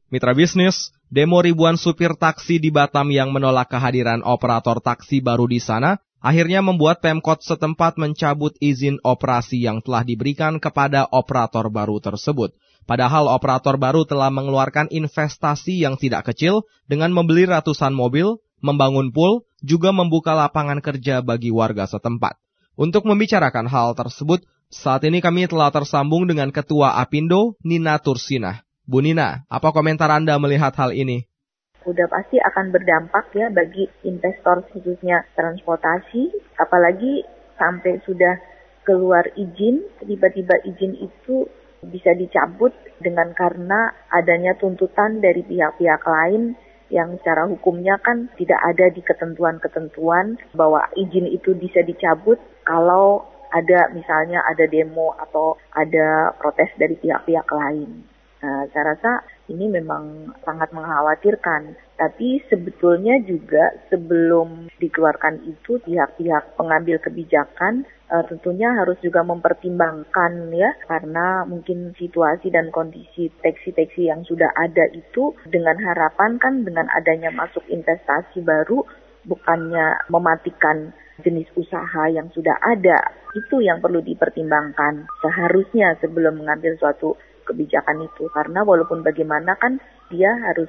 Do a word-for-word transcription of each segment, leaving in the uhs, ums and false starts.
Mitra bisnis, demo ribuan supir taksi di Batam yang menolak kehadiran operator taksi baru di sana, akhirnya membuat Pemkot setempat mencabut izin operasi yang telah diberikan kepada operator baru tersebut. Padahal operator baru telah mengeluarkan investasi yang tidak kecil dengan membeli ratusan mobil, membangun pool, juga membuka lapangan kerja bagi warga setempat. Untuk membicarakan hal tersebut, saat ini kami telah tersambung dengan Ketua Apindo, Nina Tursinah. Bu Nina, apa komentar Anda melihat hal ini? Udah pasti akan berdampak ya bagi investor khususnya transportasi, apalagi sampai sudah keluar izin, tiba-tiba izin itu bisa dicabut dengan karena adanya tuntutan dari pihak-pihak lain yang secara hukumnya kan tidak ada di ketentuan-ketentuan bahwa izin itu bisa dicabut kalau ada misalnya ada demo atau ada protes dari pihak-pihak lain. Nah, saya rasa ini memang sangat mengkhawatirkan. Tapi sebetulnya juga sebelum dikeluarkan itu pihak-pihak pengambil kebijakan uh, tentunya harus juga mempertimbangkan ya, karena mungkin situasi dan kondisi taksi-taksi yang sudah ada itu dengan harapan kan dengan adanya masuk investasi baru bukannya mematikan jenis usaha yang sudah ada. Itu yang perlu dipertimbangkan seharusnya sebelum mengambil suatu kebijakan itu. Karena walaupun bagaimana kan dia harus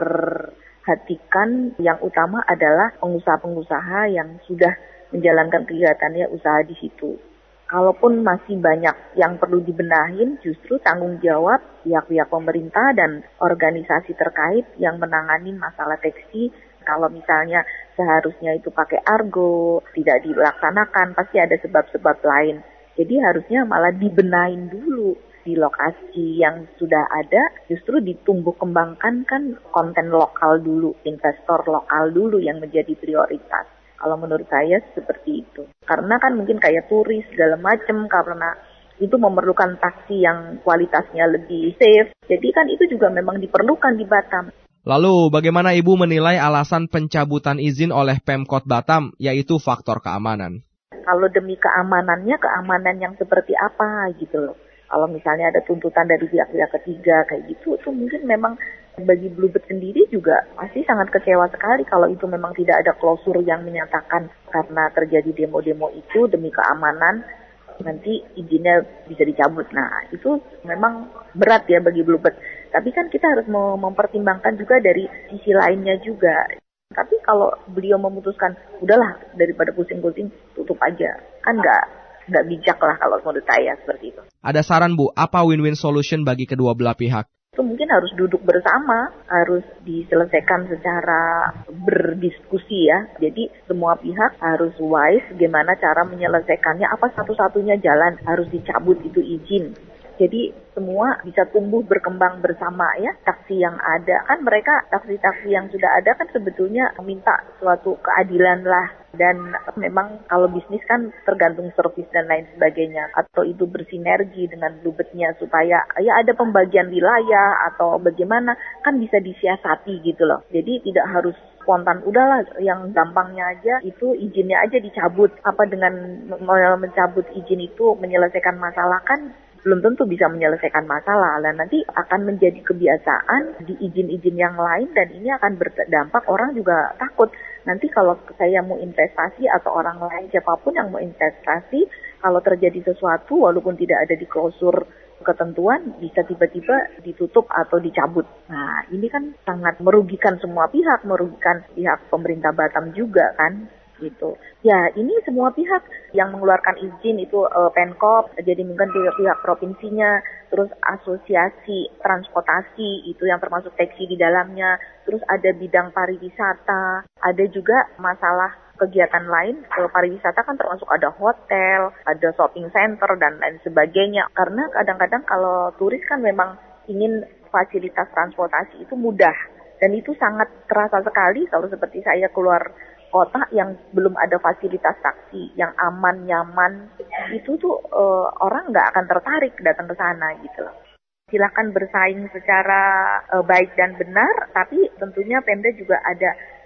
memperhatikan yang utama adalah pengusaha-pengusaha yang sudah menjalankan kegiatannya usaha di situ. Kalaupun masih banyak yang perlu dibenahin, justru tanggung jawab pihak-pihak pemerintah dan organisasi terkait yang menangani masalah taksi. Kalau misalnya seharusnya itu pakai argo, tidak dilaksanakan, pasti ada sebab-sebab lain. Jadi harusnya malah dibenahin dulu di lokasi yang sudah ada, justru ditumbuh kembangkan kan konten lokal dulu, investor lokal dulu yang menjadi prioritas. Kalau menurut saya seperti itu. Karena kan mungkin kayak turis segala macam, karena itu memerlukan taksi yang kualitasnya lebih safe. Jadi kan itu juga memang diperlukan di Batam. Lalu, bagaimana Ibu menilai alasan pencabutan izin oleh Pemkot Batam, yaitu faktor keamanan? Kalau demi keamanannya, keamanan yang seperti apa gitu loh. Kalau misalnya ada tuntutan dari pihak-pihak ketiga kayak gitu, itu mungkin memang bagi Bluebird sendiri juga pasti sangat kecewa sekali kalau itu memang tidak ada klosur yang menyatakan karena terjadi demo-demo itu demi keamanan, nanti izinnya bisa dicabut. Nah, itu memang berat ya bagi Bluebird. Tapi kan kita harus mempertimbangkan juga dari sisi lainnya juga. Tapi kalau beliau memutuskan, udahlah daripada pusing-pusing, tutup aja. Kan nggak nggak bijak lah kalau menurut saya seperti itu. Ada saran Bu, apa win-win solution bagi kedua belah pihak? Itu mungkin harus duduk bersama, harus diselesaikan secara berdiskusi ya. Jadi semua pihak harus wise gimana cara menyelesaikannya, apa satu-satunya jalan harus dicabut itu izin. Jadi semua bisa tumbuh berkembang bersama ya. Taksi yang ada kan mereka taksi-taksi yang sudah ada kan sebetulnya minta suatu keadilan lah. Dan memang kalau bisnis kan tergantung servis dan lain sebagainya. Atau itu bersinergi dengan Bluebird-nya supaya ya ada pembagian wilayah atau bagaimana kan bisa disiasati gitu loh. Jadi tidak harus spontan, udahlah yang gampangnya aja itu izinnya aja dicabut. Apa dengan mencabut izin itu menyelesaikan masalah kan belum tentu bisa menyelesaikan masalah. Dan nanti akan menjadi kebiasaan di izin-izin yang lain dan ini akan berdampak orang juga takut. Nanti kalau saya mau investasi atau orang lain siapapun yang mau investasi, kalau terjadi sesuatu walaupun tidak ada di klausur ketentuan bisa tiba-tiba ditutup atau dicabut. Nah, ini kan sangat merugikan semua pihak, merugikan pihak pemerintah Batam juga kan. Gitu. Ya, ini semua pihak yang mengeluarkan izin itu uh, Pemkot, jadi mungkin pihak-pihak provinsinya, terus asosiasi transportasi itu yang termasuk taksi di dalamnya, terus ada bidang pariwisata, ada juga masalah kegiatan lain. Kalau pariwisata kan termasuk ada hotel, ada shopping center dan lain sebagainya. Karena kadang-kadang kalau turis kan memang ingin fasilitas transportasi itu mudah dan itu sangat terasa sekali kalau seperti saya keluar kota yang belum ada fasilitas taksi yang aman, nyaman, itu tuh uh, orang nggak akan tertarik datang ke sana gitu loh. Silakan bersaing secara uh, baik dan benar, tapi tentunya Pemda juga ada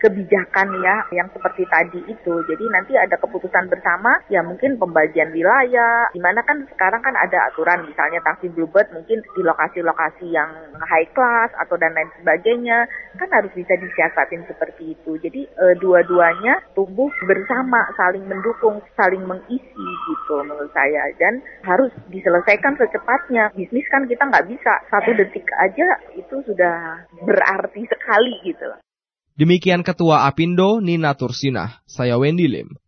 kebijakan ya yang seperti tadi itu. Jadi nanti ada keputusan bersama ya mungkin pembagian wilayah, dimana kan sekarang kan ada aturan misalnya taksi Bluebird mungkin di lokasi-lokasi yang high class atau dan lain sebagainya kan harus bisa disiasatin seperti itu. Jadi e, dua-duanya tumbuh bersama, saling mendukung, saling mengisi gitu menurut saya dan harus diselesaikan secepatnya. Bisnis kan kita nggak bisa satu detik aja itu sudah berarti sekali gitu. Demikian Ketua Apindo Nina Tursinah, saya Wendy Lim.